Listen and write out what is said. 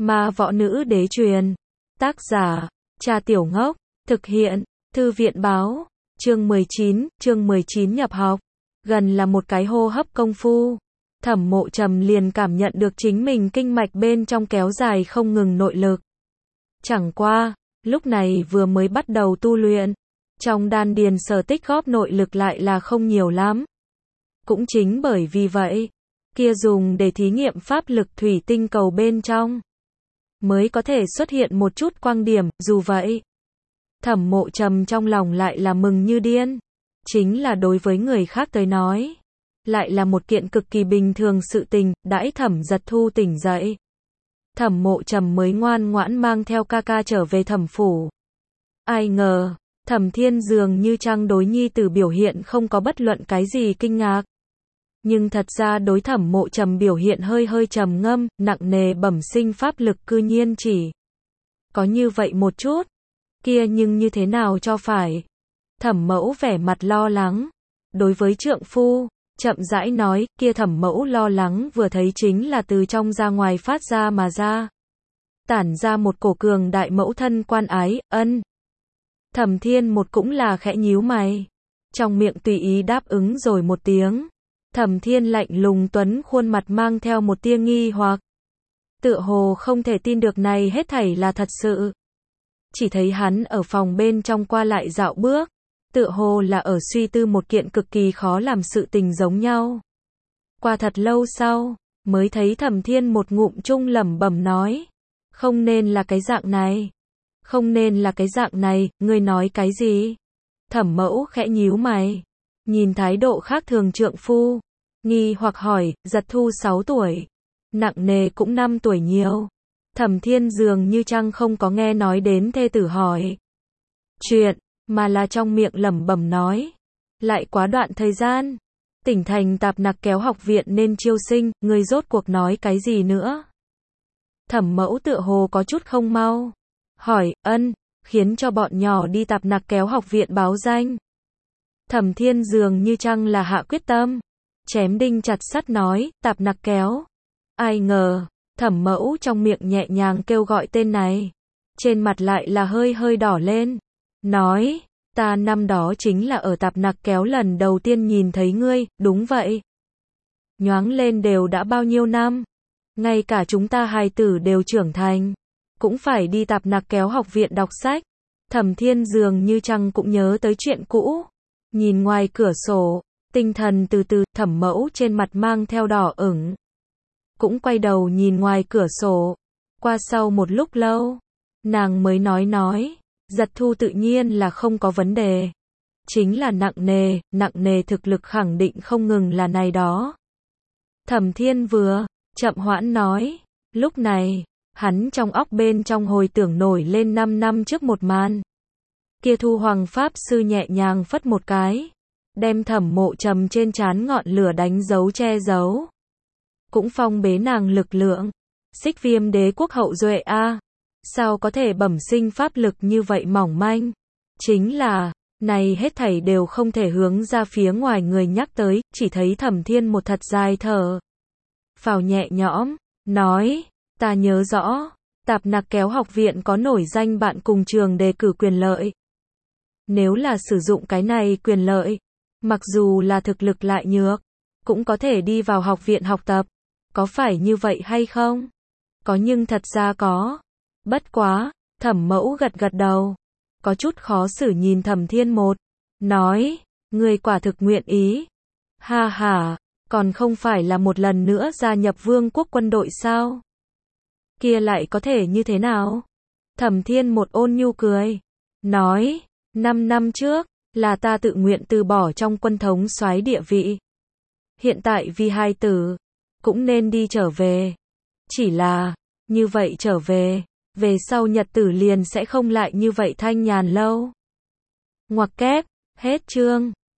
Ma Võ Nữ Đế truyền. Tác giả, Cha Tiểu Ngốc. Thực hiện, Thư viện Báo. Chương 19 nhập học. Gần là một cái hô hấp công phu. Thẩm Mộ Trầm liền cảm nhận được chính mình kinh mạch bên trong kéo dài không ngừng nội lực. Chẳng qua, lúc này vừa mới bắt đầu tu luyện. Trong đan điền sở tích góp nội lực lại là không nhiều lắm. Cũng chính bởi vì vậy, kia dùng để thí nghiệm pháp lực thủy tinh cầu bên trong, mới có thể xuất hiện một chút quang điểm, dù vậy. Thẩm Mộ Trầm trong lòng lại là mừng như điên. Chính là đối với người khác tới nói, lại là một kiện cực kỳ bình thường sự tình, đãi Thẩm Giật Thu tỉnh dậy. Thẩm Mộ Trầm mới ngoan ngoãn mang theo ca ca trở về thẩm phủ. Ai ngờ, Thẩm Thiên dường như trang đối nhi tử biểu hiện không có bất luận cái gì kinh ngạc. Nhưng thật ra đối Thẩm Mộ Trầm biểu hiện hơi trầm ngâm, nặng nề bẩm sinh pháp lực cư nhiên chỉ có như vậy một chút. Kia nhưng như thế nào cho phải? Thẩm Mẫu vẻ mặt lo lắng. Đối với trượng phu, chậm rãi nói, kia Thẩm Mẫu lo lắng vừa thấy chính là từ trong ra ngoài phát ra mà ra. Tản ra một cổ cường đại mẫu thân quan ái, ân. Thẩm Thiên một cũng là khẽ nhíu mày. Trong miệng tùy ý đáp ứng rồi một tiếng. Thẩm Thiên lạnh lùng tuấn khuôn mặt mang theo một tia nghi hoặc. Tựa hồ không thể tin được này hết thảy là thật sự. Chỉ thấy hắn ở phòng bên trong qua lại dạo bước. Tựa hồ là ở suy tư một kiện cực kỳ khó làm sự tình giống nhau. Qua thật lâu sau, mới thấy Thẩm Thiên một ngụm chung lẩm bẩm nói. Không nên là cái dạng này. Không nên là cái dạng này, ngươi nói cái gì? Thẩm Mẫu khẽ nhíu mày. Nhìn thái độ khác thường trượng phu. Nghi hoặc hỏi, Giật Thu 6 tuổi. Nặng nề cũng 5 tuổi nhiều. Thẩm Thiên dường như chăng không có nghe nói đến thê tử hỏi chuyện, mà là trong miệng lẩm bẩm nói. Lại quá đoạn thời gian. Tỉnh thành Tạp Nặc Kéo học viện nên chiêu sinh, ngươi rốt cuộc nói cái gì nữa? Thẩm Mẫu tựa hồ có chút không mau. Hỏi, ân, khiến cho bọn nhỏ đi Tạp Nặc Kéo học viện báo danh. Thẩm Thiên dường như chăng là hạ quyết tâm. Chém đinh chặt sắt nói, Tạp Nặc Kéo. Ai ngờ, Thẩm Mẫu trong miệng nhẹ nhàng kêu gọi tên này. Trên mặt lại là hơi đỏ lên. Nói, ta năm đó chính là ở Tạp Nặc Kéo lần đầu tiên nhìn thấy ngươi, đúng vậy. Nhoáng lên đều đã bao nhiêu năm. Ngay cả chúng ta hài tử đều trưởng thành. Cũng phải đi Tạp Nặc Kéo học viện đọc sách. Thẩm Thiên dường như chăng cũng nhớ tới chuyện cũ. Nhìn ngoài cửa sổ, tinh thần từ từ, Thẩm Mẫu trên mặt mang theo đỏ ửng. Cũng quay đầu nhìn ngoài cửa sổ. Qua sau một lúc lâu, nàng mới nói, Giật Thu tự nhiên là không có vấn đề. Chính là nặng nề thực lực khẳng định không ngừng là này đó. Thẩm Thiên vừa chậm hoãn nói, lúc này, hắn trong óc bên trong hồi tưởng nổi lên 5 năm trước một màn. Kia Thu Hoàng Pháp Sư nhẹ nhàng phất một cái, đem Thẩm Mộ Trầm trên trán ngọn lửa đánh dấu che giấu. Cũng phong bế nàng lực lượng. Xích Viêm Đế quốc hậu duệ a, sao có thể bẩm sinh pháp lực như vậy mỏng manh? Chính là, này hết thảy đều không thể hướng ra phía ngoài người nhắc tới, chỉ thấy Thẩm Thiên một thật dài thở phào nhẹ nhõm, nói, ta nhớ rõ, Tạp Nặc Kéo học viện có nổi danh bạn cùng trường đề cử quyền lợi. Nếu là sử dụng cái này quyền lợi, mặc dù là thực lực lại nhược, cũng có thể đi vào học viện học tập. Có phải như vậy hay không? Có, nhưng thật ra có. Bất quá, Thẩm Mẫu gật đầu. Có chút khó xử nhìn Thẩm Thiên một. Nói, ngươi quả thực nguyện ý. Ha ha, còn không phải là một lần nữa gia nhập Vương quốc quân đội sao? Kia lại có thể như thế nào? Thẩm Thiên một ôn nhu cười. Nói, 5 năm trước, là ta tự nguyện từ bỏ trong quân thống soái địa vị. Hiện tại vì hai tử, cũng nên đi trở về. Chỉ là, như vậy trở về, về sau nhật tử liền sẽ không lại như vậy thanh nhàn lâu. Ngoặc kép, hết chương.